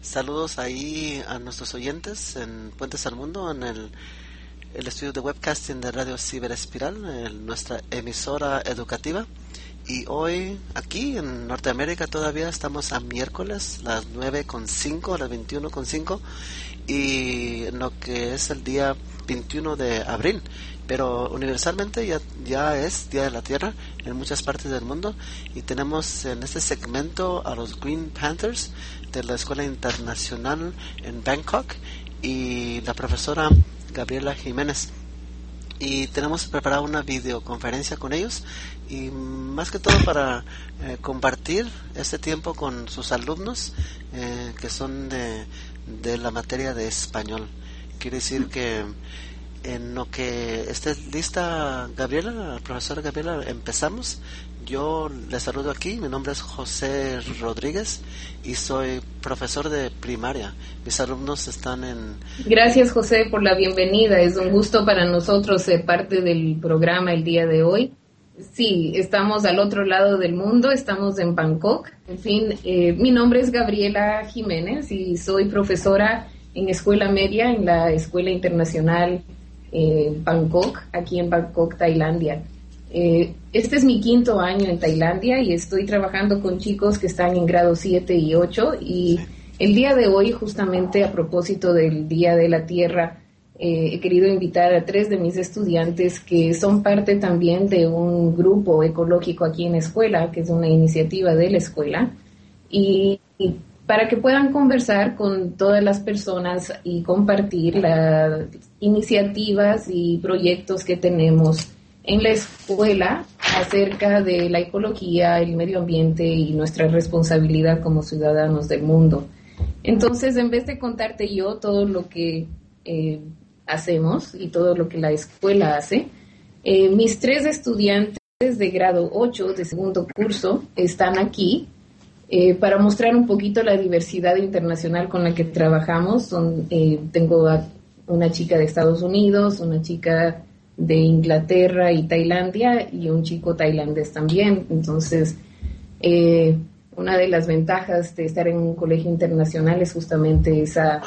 Saludos ahí a nuestros oyentes en Puentes al Mundo, en el estudio de webcasting de Radio Ciberespiral, nuestra emisora educativa. Y hoy aquí en Norteamérica todavía estamos a miércoles, las 9:05, las 21:05, y en lo que es el día 21 de abril. Pero universalmente ya es Día de la Tierra en muchas partes del mundo, y tenemos en este segmento a los Green Panthers de la Escuela Internacional en Bangkok y la profesora Gabriela Jiménez, y tenemos preparada una videoconferencia con ellos, y más que todo para compartir este tiempo con sus alumnos que son de la materia de español. Quiere decir que en lo que esté lista Gabriela, la profesora Gabriela, empezamos. Yo les saludo aquí, mi nombre es José Rodríguez y soy profesor de primaria. Mis alumnos están en... Gracias, José, por la bienvenida. Es un gusto para nosotros ser parte del programa el día de hoy. Sí, estamos al otro lado del mundo, estamos en Bangkok. En fin, mi nombre es Gabriela Jiménez y soy profesora en escuela media en la Escuela Internacional Bangkok, aquí en Bangkok, Tailandia. Este es mi 5º año en Tailandia y estoy trabajando con chicos que están en grado 7 y 8, y el día de hoy, justamente a propósito del Día de la Tierra, he querido invitar a 3 de mis estudiantes que son parte también de un grupo ecológico aquí en la escuela, que es una iniciativa de la escuela, y para que puedan conversar con todas las personas y compartir las iniciativas y proyectos que tenemos en la escuela acerca de la ecología, el medio ambiente y nuestra responsabilidad como ciudadanos del mundo. Entonces, en vez de contarte yo todo lo que hacemos y todo lo que la escuela hace, mis 3 estudiantes de grado 8 de segundo curso están aquí para mostrar un poquito la diversidad internacional con la que trabajamos. Tengo a una chica de Estados Unidos, una chica de Inglaterra y Tailandia y un chico tailandés también. Entonces, una de las ventajas de estar en un colegio internacional es justamente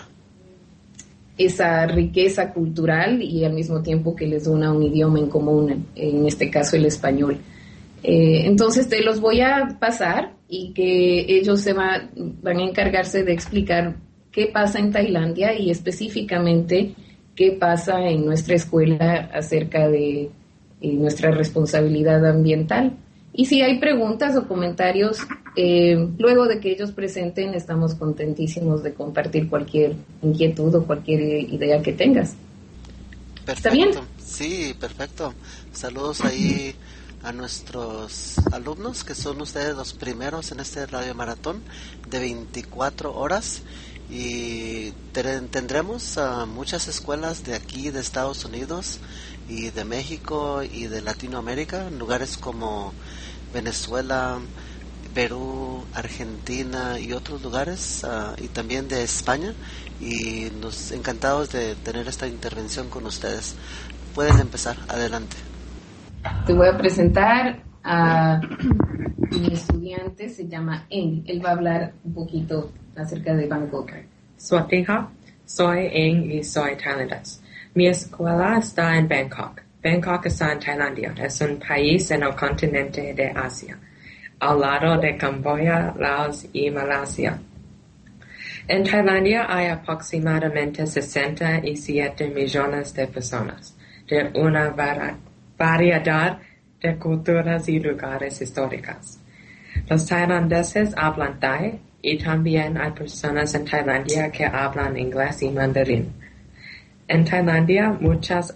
esa riqueza cultural, y al mismo tiempo que les una un idioma en común, en este caso el español. Entonces te los voy a pasar y que ellos van a encargarse de explicar qué pasa en Tailandia y específicamente qué pasa en nuestra escuela acerca de nuestra responsabilidad ambiental. Y si hay preguntas o comentarios, luego de que ellos presenten, estamos contentísimos de compartir cualquier inquietud o cualquier idea que tengas. Perfecto. ¿Está bien? Sí, perfecto. Saludos ahí a nuestros alumnos, que son ustedes los primeros en este radio maratón de 24 horas. Y tendremos muchas escuelas de aquí, de Estados Unidos y de México y de Latinoamérica, en lugares como Venezuela, Perú, Argentina y otros lugares, y también de España, y nos encantados de tener esta intervención con ustedes. Pueden empezar, adelante. Te voy a presentar a mi estudiante, se llama Eng. Él va a hablar un poquito acerca de Bangkok. Swastiha, soy Eng y soy tailandés. Mi escuela está en Bangkok. Bangkok está en Tailandia. Es un país en el continente de Asia, al lado de Camboya, Laos y Malasia. En Tailandia hay aproximadamente 67 millones de personas, de una variedad de culturas y lugares históricos. Los tailandeses hablan Thai y también hay personas en Tailandia que hablan inglés y mandarín. En Tailandia, muchas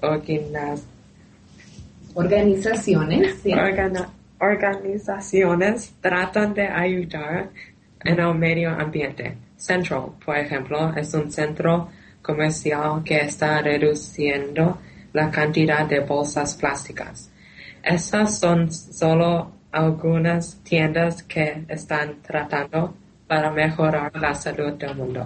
organizaciones tratan de ayudar en el medio ambiente. Central, por ejemplo, es un centro comercial que está reduciendo la cantidad de bolsas plásticas. Esas son solo algunas tiendas que están tratando para mejorar la salud del mundo.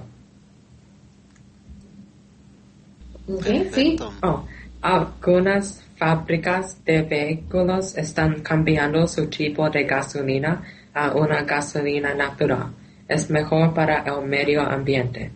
Okay, sí. Algunas fábricas de vehículos están cambiando su tipo de gasolina a una gasolina natural. es mejor para el medio ambiente.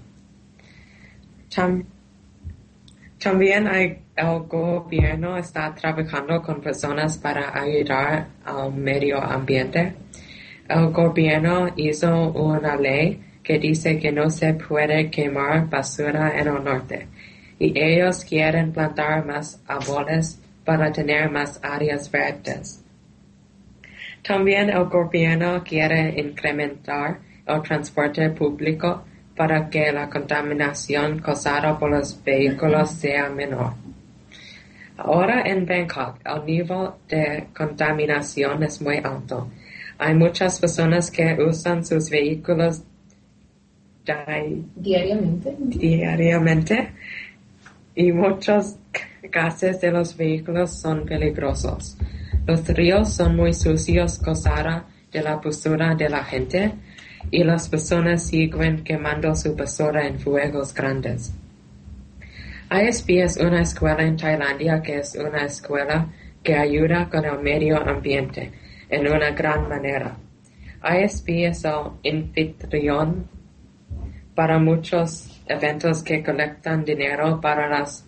También el gobierno está trabajando con personas para ayudar al medio ambiente. El gobierno hizo una ley que dice que no se puede quemar basura en el norte y ellos quieren plantar más árboles para tener más áreas verdes. También el gobierno quiere incrementar el transporte público para que la contaminación causada por los vehículos sea menor. Ahora en Bangkok, el nivel de contaminación es muy alto. Hay muchas personas que usan sus vehículos diariamente y muchos gases de los vehículos son peligrosos. Los ríos son muy sucios causada de la basura de la gente y las personas siguen quemando su basura en fuegos grandes. ISB es una escuela en Tailandia que es una escuela que ayuda con el medio ambiente en una gran manera. ISB es el anfitrión para muchos eventos que colectan dinero para las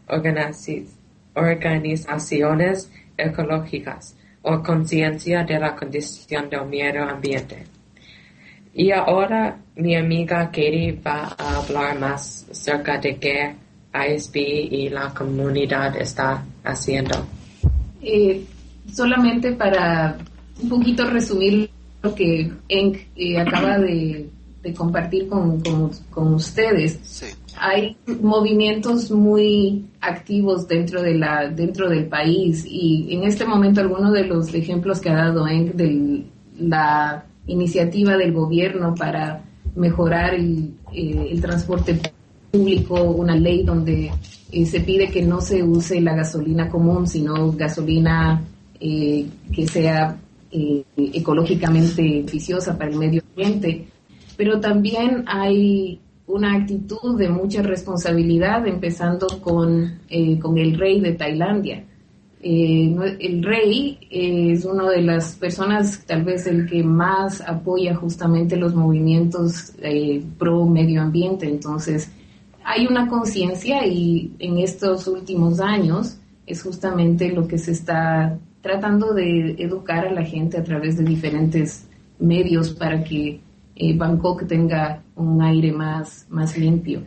organizaciones ecológicas o conciencia de la condición del medio ambiente. Y ahora mi amiga Katie va a hablar más acerca de qué ISB y la comunidad está haciendo. Solamente para un poquito resumir lo que Enk acaba de compartir con ustedes. Sí. Hay movimientos muy activos dentro del país y en este momento algunos de los ejemplos que ha dado Enk de la iniciativa del gobierno para mejorar el transporte público, una ley donde se pide que no se use la gasolina común, sino gasolina que sea ecológicamente beneficiosa para el medio ambiente. Pero también hay una actitud de mucha responsabilidad, empezando con el rey de Tailandia. El rey es una de las personas, tal vez el que más apoya justamente los movimientos pro medio ambiente. Entonces, hay una conciencia y en estos últimos años es justamente lo que se está tratando de educar a la gente a través de diferentes medios para que Bangkok tenga un aire más limpio.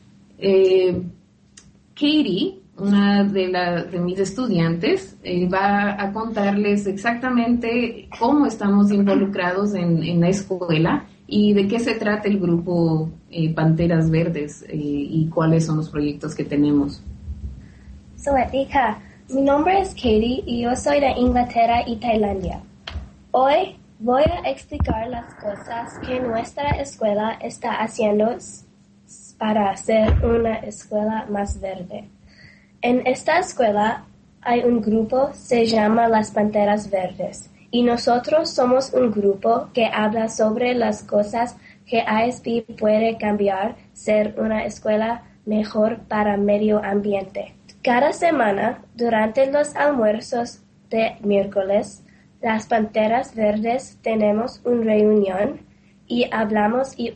Katie, una de mis estudiantes, va a contarles exactamente cómo estamos involucrados en la escuela y de qué se trata el grupo Panteras Verdes y cuáles son los proyectos que tenemos. Sawadika, mi nombre es Katie y yo soy de Inglaterra y Tailandia. Hoy voy a explicar las cosas que nuestra escuela está haciendo para hacer una escuela más verde. En esta escuela hay un grupo, se llama Las Panteras Verdes, y nosotros somos un grupo que habla sobre las cosas que ISB puede cambiar, ser una escuela mejor para medio ambiente. Cada semana, durante los almuerzos de miércoles, las Panteras Verdes tenemos una reunión y hablamos y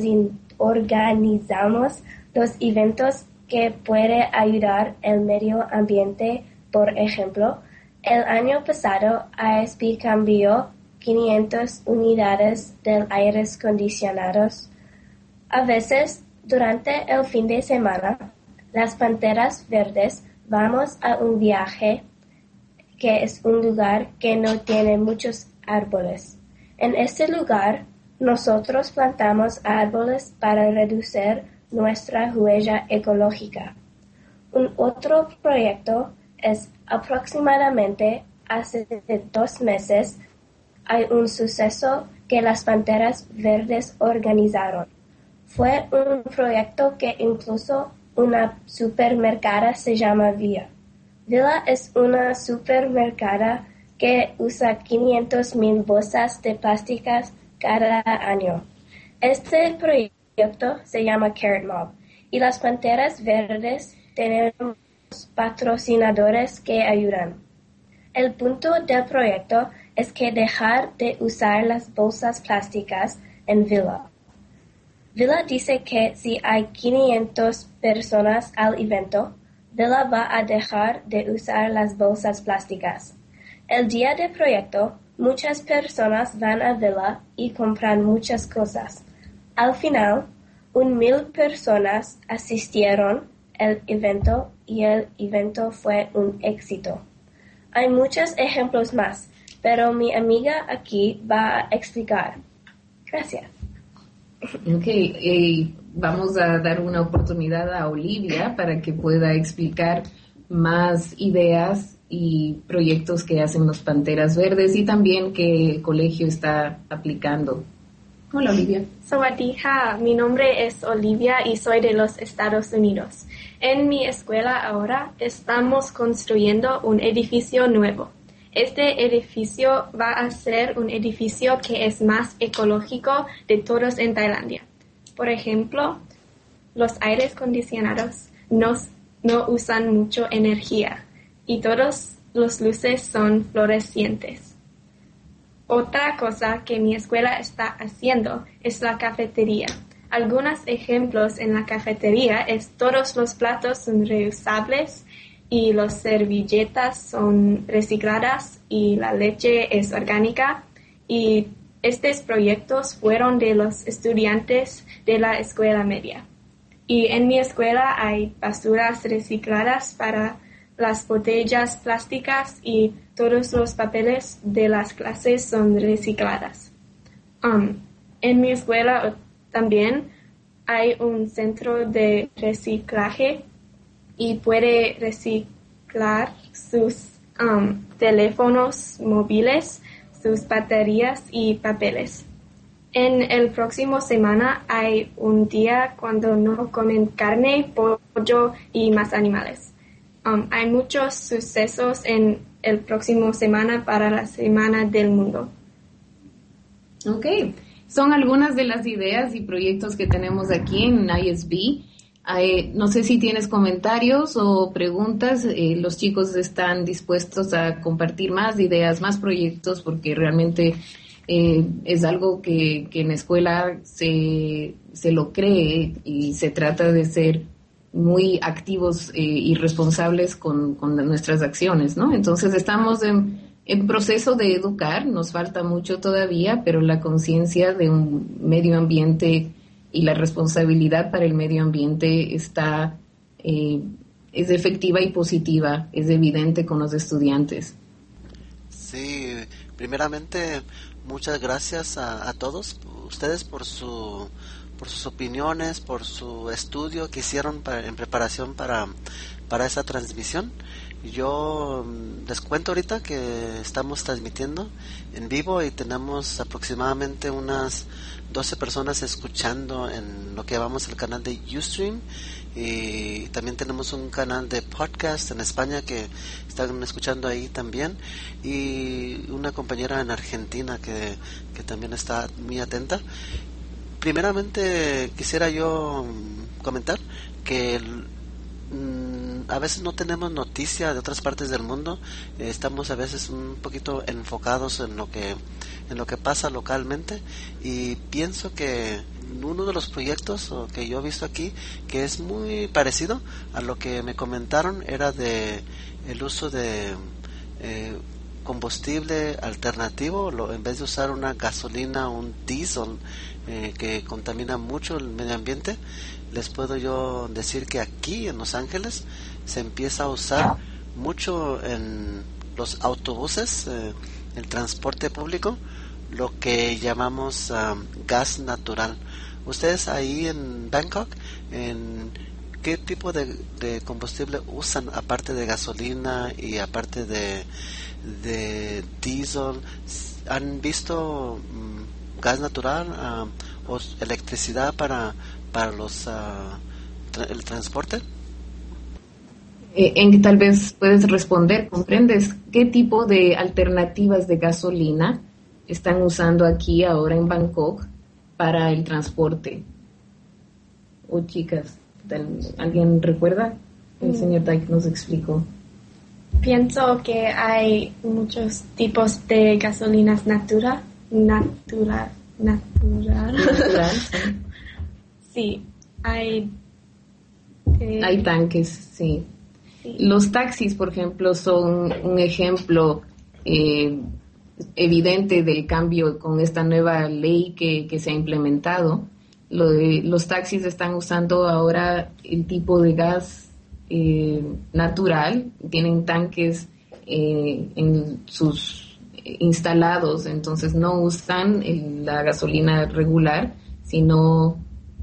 organizamos los eventos que pueden ayudar el medio ambiente. Por ejemplo, el año pasado ISB cambió 500 unidades de aires acondicionados. A veces, durante el fin de semana, las Panteras Verdes vamos a un viaje que es un lugar que no tiene muchos árboles. En este lugar, nosotros plantamos árboles para reducir nuestra huella ecológica. Un otro proyecto es aproximadamente hace 2 meses hay un suceso que las Panteras Verdes organizaron. Fue un proyecto que incluso una supermercada se llama Villa. Villa es una supermercada que usa 500,000 bolsas de plásticas cada año. Este proyecto se llama Carrot Mob y las Panteras Verdes tenemos patrocinadores que ayudan. El punto del proyecto es que dejar de usar las bolsas plásticas en Villa. Vila dice que si hay 500 personas al evento, Vila va a dejar de usar las bolsas plásticas. El día del proyecto, muchas personas van a Vila y compran muchas cosas. Al final, 1,000 personas asistieron al evento y el evento fue un éxito. Hay muchos ejemplos más, pero mi amiga aquí va a explicar. Gracias. Ok, vamos a dar una oportunidad a Olivia para que pueda explicar más ideas y proyectos que hacen los Panteras Verdes y también que el colegio está aplicando. Hola, Olivia. Sawadee-ha, mi nombre es Olivia y soy de los Estados Unidos. En mi escuela ahora estamos construyendo un edificio nuevo. Este edificio va a ser un edificio que es más ecológico de todos en Tailandia. Por ejemplo, los aires acondicionados no usan mucho energía y todas las luces son fluorescentes. Otra cosa que mi escuela está haciendo es la cafetería. Algunos ejemplos en la cafetería es todos los platos son reusables y las servilletas son recicladas y la leche es orgánica. Y estos proyectos fueron de los estudiantes de la escuela media. Y en mi escuela hay basuras recicladas para las botellas plásticas y todos los papeles de las clases son recicladas. En mi escuela también hay un centro de reciclaje y puede reciclar sus teléfonos móviles, sus baterías y papeles. En el próximo semana hay un día cuando no comen carne, pollo y más animales. Hay muchos sucesos en el próximo semana para la Semana del Mundo. Ok, son algunas de las ideas y proyectos que tenemos aquí en ISB. No sé si tienes comentarios o preguntas. Los chicos están dispuestos a compartir más ideas, más proyectos, porque realmente es algo que en la escuela se lo cree y se trata de ser muy activos y responsables con nuestras acciones, ¿no? Entonces estamos en proceso de educar, nos falta mucho todavía, pero la conciencia de un medio ambiente y la responsabilidad para el medio ambiente es efectiva y positiva, es evidente con los estudiantes. Sí, primeramente muchas gracias a todos ustedes por sus opiniones, por su estudio que hicieron en preparación para esa transmisión. Yo les cuento ahorita que estamos transmitiendo en vivo y tenemos aproximadamente unas 12 personas escuchando en lo que llamamos el canal de Ustream, y también tenemos un canal de podcast en España que están escuchando ahí también, y una compañera en Argentina que también está muy atenta. Primeramente quisiera yo comentar que a veces no tenemos noticia de otras partes del mundo. Estamos a veces un poquito enfocados en lo que pasa localmente, y pienso que uno de los proyectos que yo he visto aquí que es muy parecido a lo que me comentaron era de el uso de combustible alternativo, en vez de usar una gasolina o un diésel que contamina mucho el medio ambiente. Les puedo yo decir que aquí en Los Ángeles se empieza a usar mucho en los autobuses, el transporte público, lo que llamamos gas natural. Ustedes ahí en Bangkok, ¿qué tipo de combustible usan aparte de gasolina y aparte de diésel? ¿Han visto gas natural o electricidad para el transporte? En que tal vez puedes responder, ¿comprendes? ¿Qué tipo de alternativas de gasolina están usando aquí ahora en Bangkok para el transporte? O chicas, ¿alguien recuerda? El señor Dyke nos explicó. Pienso que hay muchos tipos de gasolinas natural. Sí. Sí, hay tanques, sí. sí. Los taxis, por ejemplo, son un ejemplo evidente del cambio con esta nueva ley que se ha implementado. Los taxis están usando ahora el tipo de gas natural, tienen tanques en sus instalados, entonces no usan la gasolina regular, sino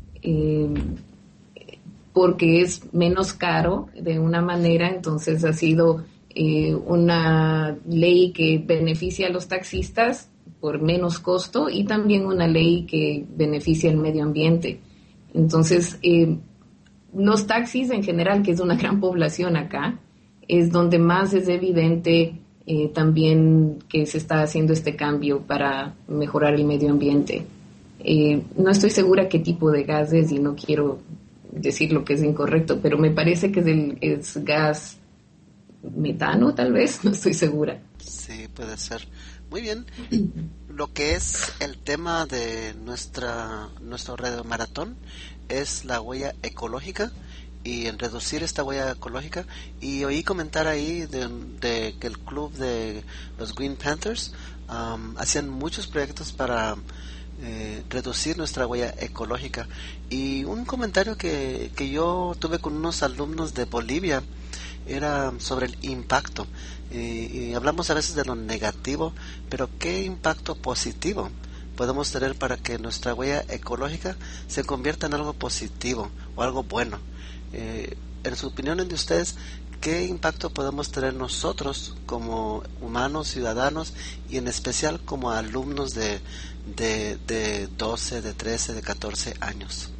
porque es menos caro de una manera. Entonces ha sido una ley que beneficia a los taxistas por menos costo y también una ley que beneficia al medio ambiente. Entonces, los taxis en general, que es una gran población acá, es donde más es evidente también que se está haciendo este cambio para mejorar el medio ambiente. No estoy segura qué tipo de gas es y no quiero decir lo que es incorrecto, pero me parece que es gas metano, tal vez, no estoy segura. Sí, puede ser. Muy bien. Lo que es el tema de nuestro radio maratón es la huella ecológica y en reducir esta huella ecológica. Y oí comentar ahí de que el club de los Green Panthers hacían muchos proyectos para reducir nuestra huella ecológica. Y un comentario que yo tuve con unos alumnos de Bolivia era sobre el impacto. Y hablamos a veces de lo negativo, pero ¿qué impacto positivo podemos tener para que nuestra huella ecológica se convierta en algo positivo o algo bueno? En su opinión de ustedes, ¿qué impacto podemos tener nosotros como humanos, ciudadanos y en especial como alumnos de 12, de 13, de 14 años?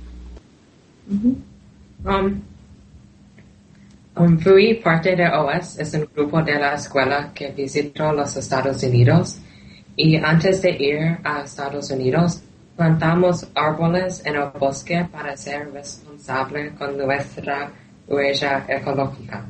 Fui parte de OS, es un grupo de la escuela que visitó los Estados Unidos y antes de ir a Estados Unidos plantamos árboles en el bosque para ser responsables con nuestra huella ecológica.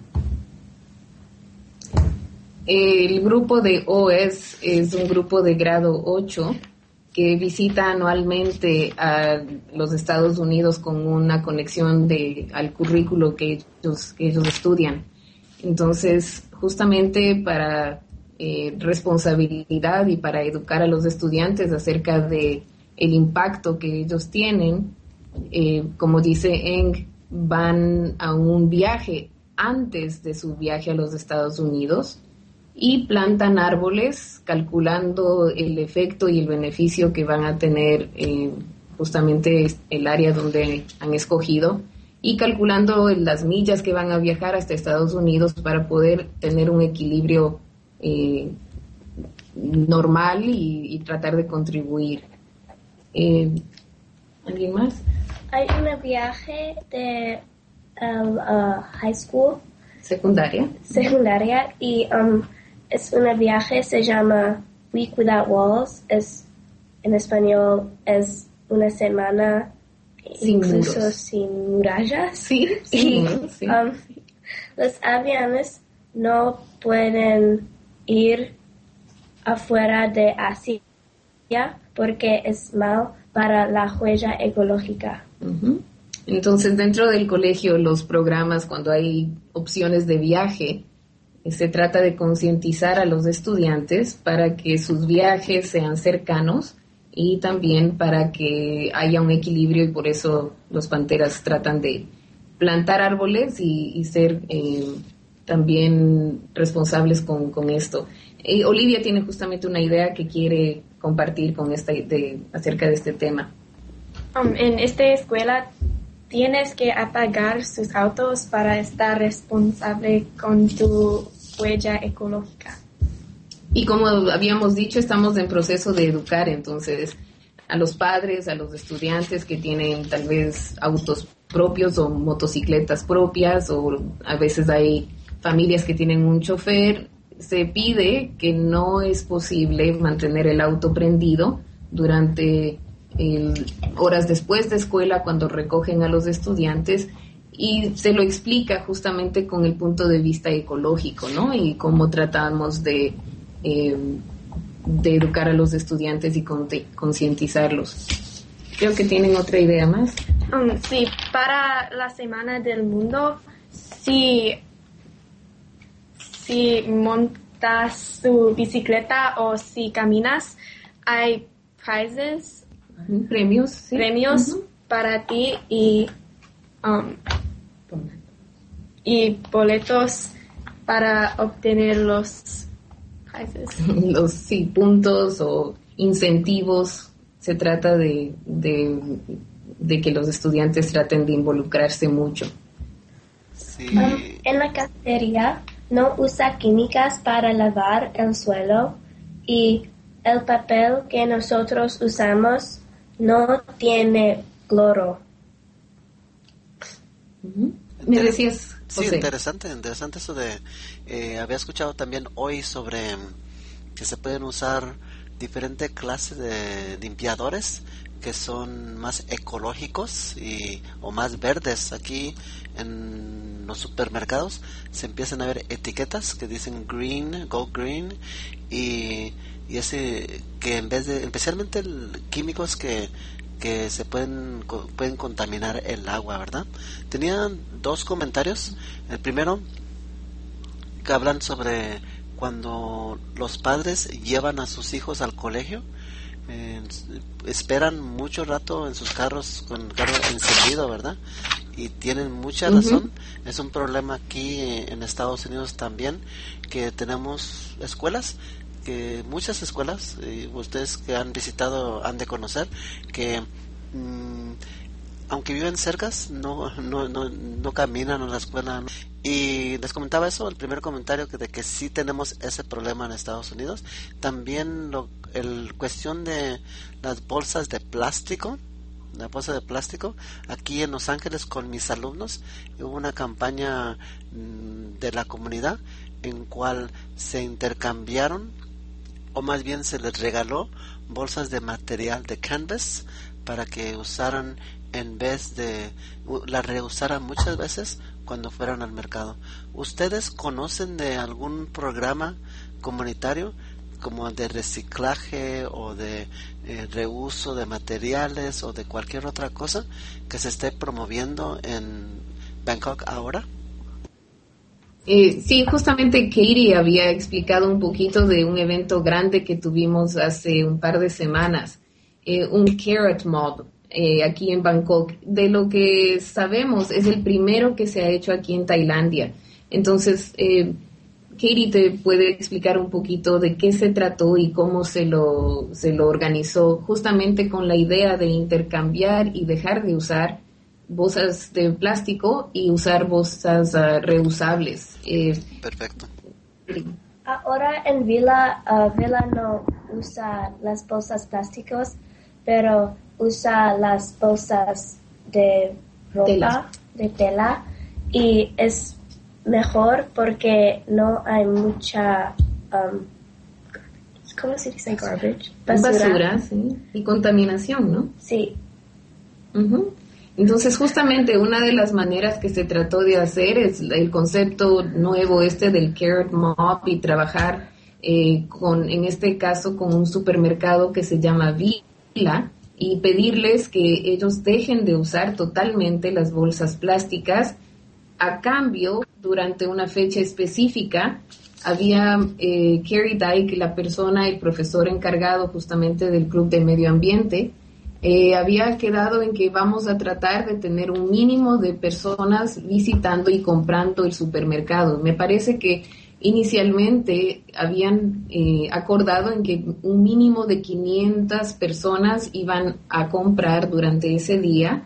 El grupo de OS es un grupo de grado 8 que visita anualmente a los Estados Unidos con una conexión al currículo que ellos estudian. Entonces, justamente para responsabilidad y para educar a los estudiantes acerca de el impacto que ellos tienen, como dice Eng, van a un viaje antes de su viaje a los Estados Unidos y plantan árboles calculando el efecto y el beneficio que van a tener justamente el área donde han escogido y calculando las millas que van a viajar hasta Estados Unidos para poder tener un equilibrio normal y tratar de contribuir. ¿Alguien más? Hay un viaje de high school. Secundaria Y es un viaje, se llama Week Without Walls, en español es una semana incluso sin murallas. Sí, sí. Los aviones no pueden ir afuera de Asia porque es mal para la huella ecológica. Uh-huh. Entonces, dentro del colegio, los programas, cuando hay opciones de viaje, se trata de concientizar a los estudiantes para que sus viajes sean cercanos y también para que haya un equilibrio, y por eso los Panteras tratan de plantar árboles y ser también responsables con esto. Olivia tiene justamente una idea que quiere compartir acerca de este tema. En esta escuela tienes que apagar sus autos para estar responsable con tu huella ecológica. Y como habíamos dicho, estamos en proceso de educar, entonces, a los padres, a los estudiantes que tienen tal vez autos propios o motocicletas propias, o a veces hay familias que tienen un chofer. Se pide que no es posible mantener el auto prendido durante horas después de escuela cuando recogen a los estudiantes, y se lo explica justamente con el punto de vista ecológico, ¿no? Y cómo tratamos de educar a los estudiantes y concientizarlos. Creo que tienen otra idea más. Sí, para la Semana del Mundo, si montas tu bicicleta o si caminas, hay Premios, sí. Para ti y boletos para obtener los prizes. Los puntos o incentivos. Se trata de que los estudiantes traten de involucrarse mucho. Sí. En la cafetería no usa químicas para lavar el suelo y el papel que nosotros usamos no tiene cloro. Me decías, Sí, José. interesante eso de... había escuchado también hoy sobre que se pueden usar diferentes clases de limpiadores que son más ecológicos o más verdes. Aquí en los supermercados se empiezan a ver etiquetas que dicen green, go green, y ese que en vez de, especialmente químicos que se pueden contaminar el agua, ¿verdad? Tenía dos comentarios. El primero, que hablan sobre cuando los padres llevan a sus hijos al colegio, esperan mucho rato en sus carros con el carro encendido, ¿verdad? Y tienen mucha razón. Es un problema aquí en Estados Unidos también, que tenemos escuelas, que muchas escuelas, ustedes que han visitado han de conocer, que aunque viven cercas, no caminan a la escuela. Y les comentaba eso, el primer comentario, de que sí tenemos ese problema en Estados Unidos. También el cuestión de las bolsas de plástico, la bolsa de plástico. Aquí en Los Ángeles con mis alumnos hubo una campaña de la comunidad en cual se intercambiaron, o más bien se les regaló bolsas de material de canvas para que usaran, en vez de la reusaran muchas veces cuando fueran al mercado. ¿Ustedes conocen de algún programa comunitario como de reciclaje o de reuso de materiales o de cualquier otra cosa que se esté promoviendo en Bangkok ahora? Sí, justamente Katie había explicado un poquito de un evento grande que tuvimos hace un par de semanas, un Carrot Mob aquí en Bangkok. De lo que sabemos, es el primero que se ha hecho aquí en Tailandia. Entonces, Katie te puede explicar un poquito de qué se trató y cómo se lo organizó, justamente con la idea de intercambiar y dejar de usar bolsas de plástico y usar bolsas reusables. Perfecto. Ahora en Vila no usa las bolsas plásticos, pero usa las bolsas de ropa, de tela, y es mejor porque no hay mucha, ¿cómo se dice garbage? Basura, sí, y contaminación, ¿no? Sí. Entonces, justamente una de las maneras que se trató de hacer es el concepto nuevo del Carrot Mob, y trabajar en este caso con un supermercado que se llama Vila, y pedirles que ellos dejen de usar totalmente las bolsas plásticas. A cambio, durante una fecha específica, había Kerry Dyke, el profesor encargado justamente del Club de Medio Ambiente, había quedado en que vamos a tratar de tener un mínimo de personas visitando y comprando el supermercado. Me parece que inicialmente habían acordado en que un mínimo de 500 personas iban a comprar durante ese día,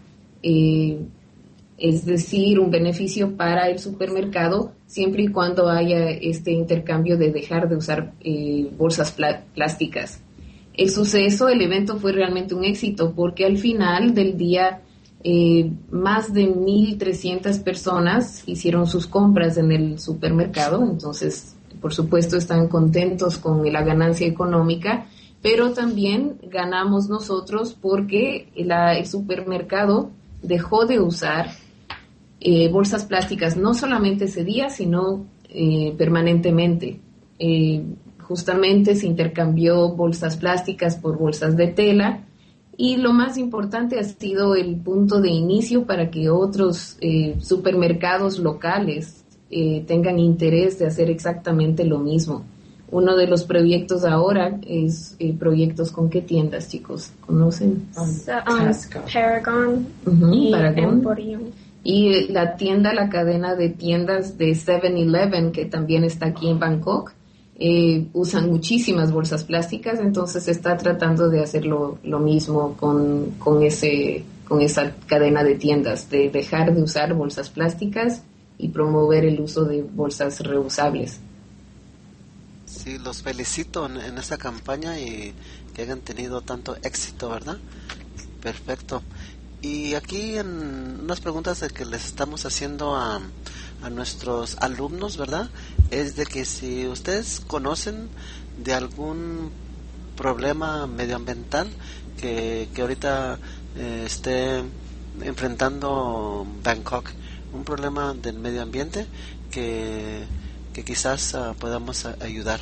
es decir, un beneficio para el supermercado, siempre y cuando haya este intercambio de dejar de usar bolsas plásticas. El evento fue realmente un éxito, porque al final del día más de 1,300 personas hicieron sus compras en el supermercado. Entonces, por supuesto, están contentos con la ganancia económica, pero también ganamos nosotros porque el supermercado dejó de usar bolsas plásticas, no solamente ese día, sino permanentemente. Justamente se intercambió bolsas plásticas por bolsas de tela, Y lo más importante ha sido el punto de inicio para que otros supermercados locales tengan interés de hacer exactamente lo mismo. Uno de los proyectos ahora es proyectos con qué tiendas, chicos, ¿conocen? Paragon y Paragon. Emporium. Y la cadena de tiendas de 7-Eleven, que también está aquí en Bangkok, usan muchísimas bolsas plásticas, entonces se está tratando de hacer lo mismo con esa cadena de tiendas, de dejar de usar bolsas plásticas y promover el uso de bolsas reusables. Sí, los felicito en esa campaña y que hayan tenido tanto éxito, ¿verdad? Perfecto. Y aquí en unas preguntas de que les estamos haciendo a nuestros alumnos, ¿verdad? Es de que si ustedes conocen de algún problema medioambiental que ahorita esté enfrentando Bangkok, un problema del medio ambiente que quizás podamos ayudar.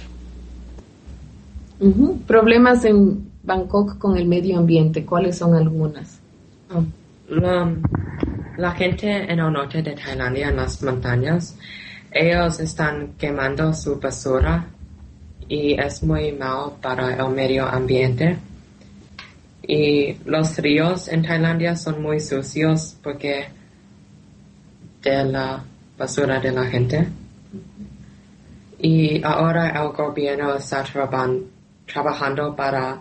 Problemas en Bangkok con el medio ambiente, ¿cuáles son algunas? La gente en el norte de Tailandia, en las montañas, ellos están quemando su basura y es muy mal para el medio ambiente. Y los ríos en Tailandia son muy sucios porque de la basura de la gente. Y ahora el gobierno está trabajando para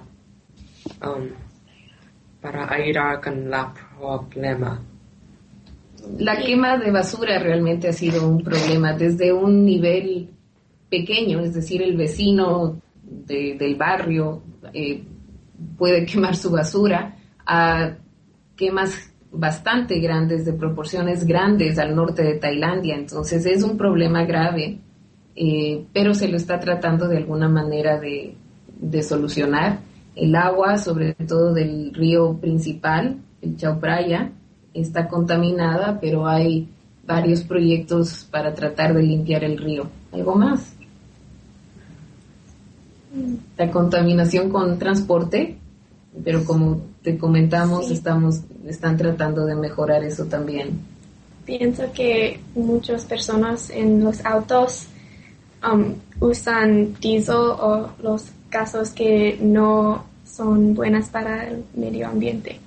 ayudar con el problema. La quema de basura realmente ha sido un problema desde un nivel pequeño, es decir, el vecino del barrio puede quemar su basura, a quemas bastante grandes, de proporciones grandes al norte de Tailandia. Entonces es un problema grave, pero se lo está tratando de alguna manera de solucionar. El agua, sobre todo del río principal, el Chao Phraya, está contaminada, pero hay varios proyectos para tratar de limpiar el río. ¿Algo más? La contaminación con transporte, pero como te comentamos, Sí. están tratando de mejorar eso también. Pienso que muchas personas en los autos usan diésel o los gases que no son buenas para el medio ambiente.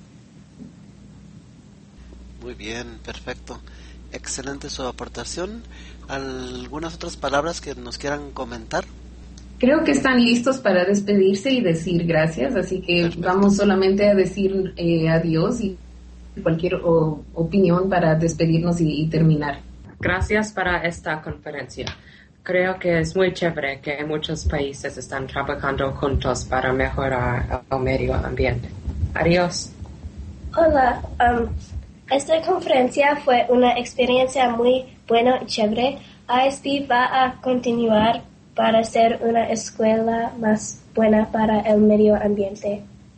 Muy bien, perfecto. Excelente su aportación. ¿Algunas otras palabras que nos quieran comentar? Creo que están listos para despedirse y decir gracias, así que Perfecto. vamos solamente a decir adiós y cualquier opinión para despedirnos y terminar. Gracias para esta conferencia. Creo que es muy chévere que muchos países están trabajando juntos para mejorar el medio ambiente. Adiós. Hola, esta conferencia fue una experiencia muy buena y chévere. ISB va a continuar para ser una escuela más buena para el medio ambiente.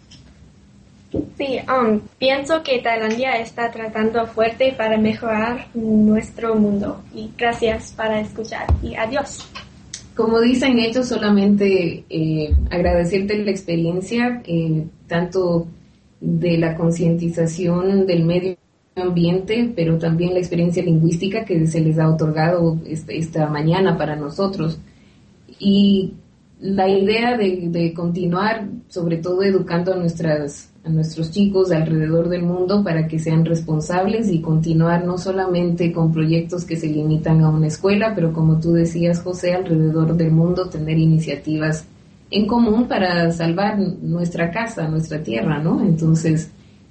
Sí, pienso que Tailandia está tratando fuerte para mejorar nuestro mundo. Y gracias para escuchar. Y adiós. Como dicen ellos, solamente agradecerte la experiencia, tanto de la concientización del medio ambiente, pero también la experiencia lingüística que se les ha otorgado esta mañana para nosotros. Y la idea de continuar, sobre todo educando a nuestros chicos alrededor del mundo para que sean responsables y continuar no solamente con proyectos que se limitan a una escuela, pero como tú decías, José, alrededor del mundo tener iniciativas en común para salvar nuestra casa, nuestra tierra, ¿no? Entonces,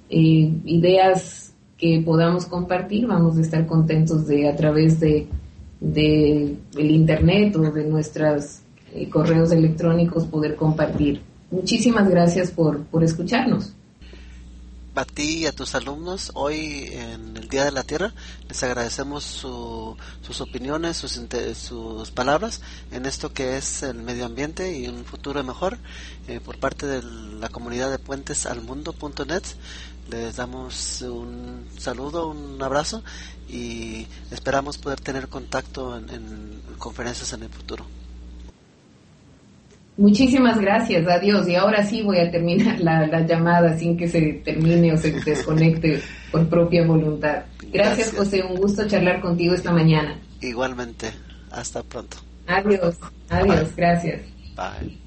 ideas que podamos compartir, vamos a estar contentos de a través de el internet o de nuestros correos electrónicos poder compartir. Muchísimas gracias por escucharnos. A ti y a tus alumnos, hoy en el Día de la Tierra, les agradecemos sus opiniones, sus palabras en esto que es el medio ambiente y un futuro mejor. Por parte de la comunidad de puentesalmundo.net, les damos un saludo, un abrazo y esperamos poder tener contacto en conferencias en el futuro. Muchísimas gracias, adiós. Y ahora sí voy a terminar la llamada sin que se termine o se desconecte por propia voluntad. Gracias, José, un gusto charlar contigo esta mañana. Igualmente, hasta pronto. Adiós, Bye. gracias. Bye.